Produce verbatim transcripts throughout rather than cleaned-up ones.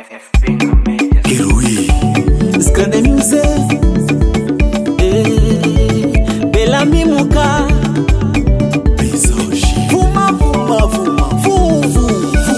Kirui Skande Muse eh, Bela Mimuka Bizoshi Fuma fuma fuma Fu fu fu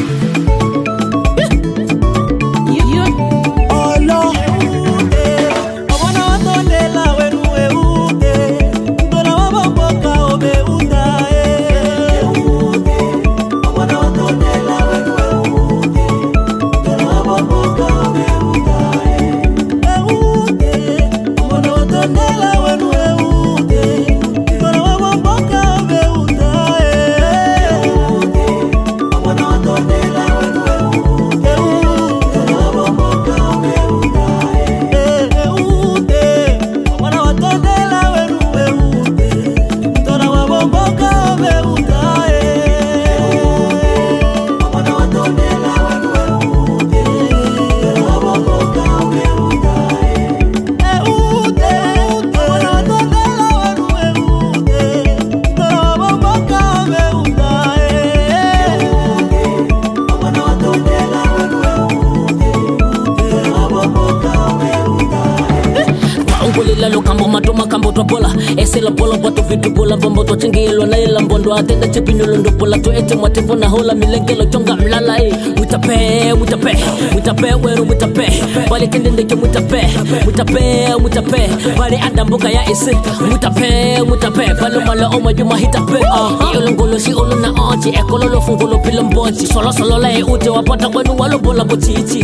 Olo eh, Abona watondela wenu eude Ndona waboboka obe uda eh Abona watondela wenu eude Ndona waboboka obe uda eh Eude Abona watondela wenu eude Ndona waboboka obe uda eh Eude Abona watondela wenu eude Ndona waboboka obe uda eh Eude Abona watondela wenu eude Ndona waboboka obe uda eh Abona watondela wenu eude Ndona waboboka obe uda eh Eude Abona watondela wenu eude Ndona waboboka obe uda eh Eude Abona watondela wenu eude Ndona waboboka obe uda Waungulila lukambo matuma kambo topola Esela pola watu vitu pola Vambo to chingilo na ila mbondo Atenda chipinyulo ndopola To ete mwatipo na hola milengelo chonga mlala eh. Mutape, mutape, mutape weru mutape Bali kendendeke mutape, mutape, mutape Bali andambuka ya isi Mutape, mutape Palo malo oma juma hitape uh, Iyo ngolo si olo na ochi Eko lolo fungolo pilo mbochi Solo solo la e ute wapata wenu walo bola bochichi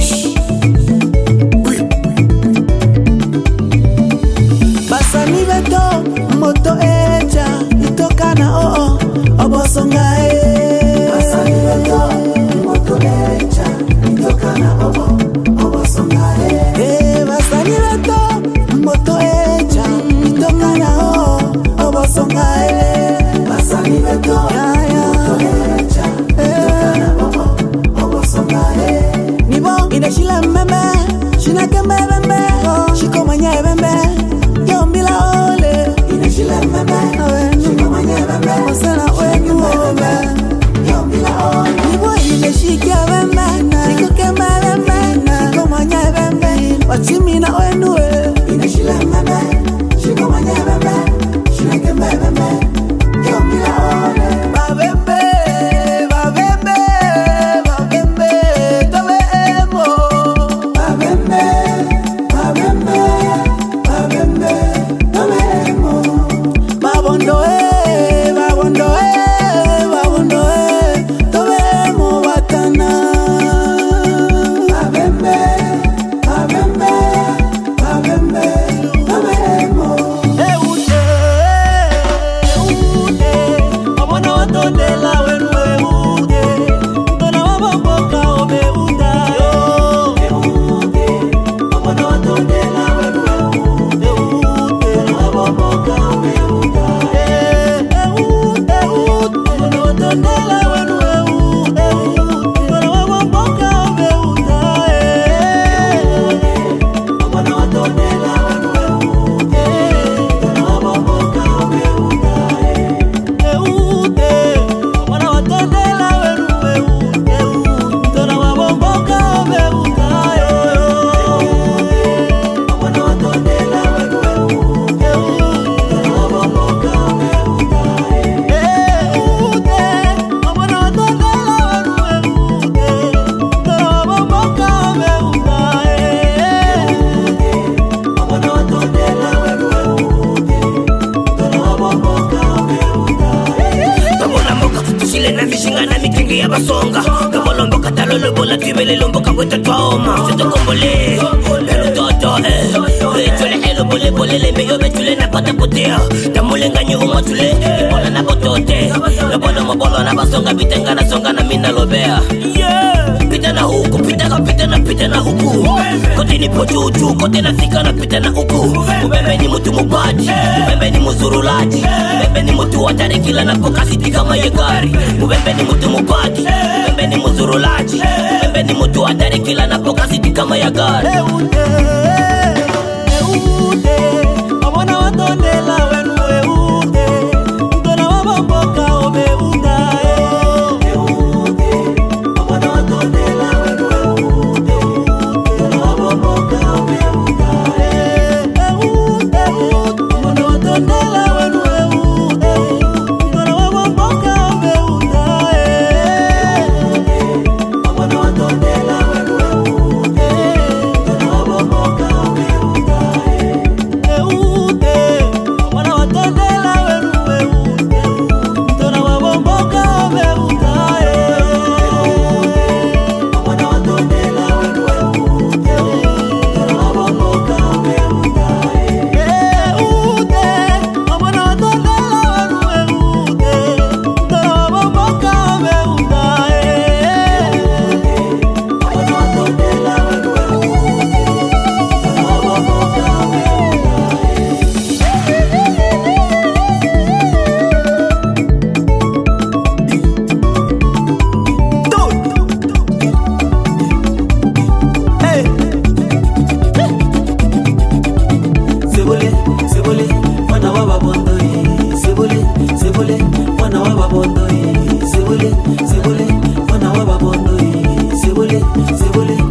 Basani beto moto echa itokana oh oh obosonga eh Basani beto moto echa itokana oh oh obosonga eh Eh basani beto moto echa itokana oh oh obosonga eh Basani beto moto echa itokana oh oh obosonga eh Nibo inashila mbembe shinake mbembe shiko manya mbembe Yombila ole inashila mbembe shiko manya mbembe Masana wenu ole Yombila ole Nibo inashikia mbembe shiko kembe mbembe shiko manya mbembe Wachimina wenu ole inashila mbembe shiko manya mbembe shiko kembe mbembe Yombila ole Babembe Babembe Babembe Tobe emo Babembe Babembe Babembe Tobe emo Babondo eh Babondo eh Babondo eh Tobe emo watana Babembe Babembe Babembe Tobe emo Eude Eude Abona watondela wenu eude Ndona waboboka obe uda Eude Abona watondela wenu eude Ndona waboboka obe uda Eude Eude Abona watondela wenu eude Ndona waboboka obe uda Eude Abona watondela wenu eude Ndona waboboka obe uda Eude Abona watondela wenu eude Ndona waboboka obe uda Eude Abona watondela wenu eude Ndona waboboka obe uda Eude Abona watondela wenu eude Ndona waboboka obe uda Eude Abona watondela wenu eude Ndona waboboka obe uda Kabola mboka, tushile na mishinga na mikingi ya basonga Kabola mboka talolo bola tuibele lomboka weta twaoma Soto kombole, lelo toto eh Rechole elo bole bole le meyo betule na pata potea Tamule nganyi umwa tule, ibola na botote Nabolo mabolo na basonga bitenga na songa na mina lobea Pita na huku, pita ka pita na pita na huku Kote ni pojuju, kote na fika na pita na huku Ubembe ni mutu mubadi, ubembe ni muzurulaji Ubembe ni mutu watari kila na pokasiti kama yegari Ubembe ni mutu mubadi, ubembe ni muzurulaji Ubembe ni mutu watari kila na pokasiti kama yegari Eude Eude Abona watondela wenu eude Ndona waboboka obe uda Eude Abona watondela wenu eude bole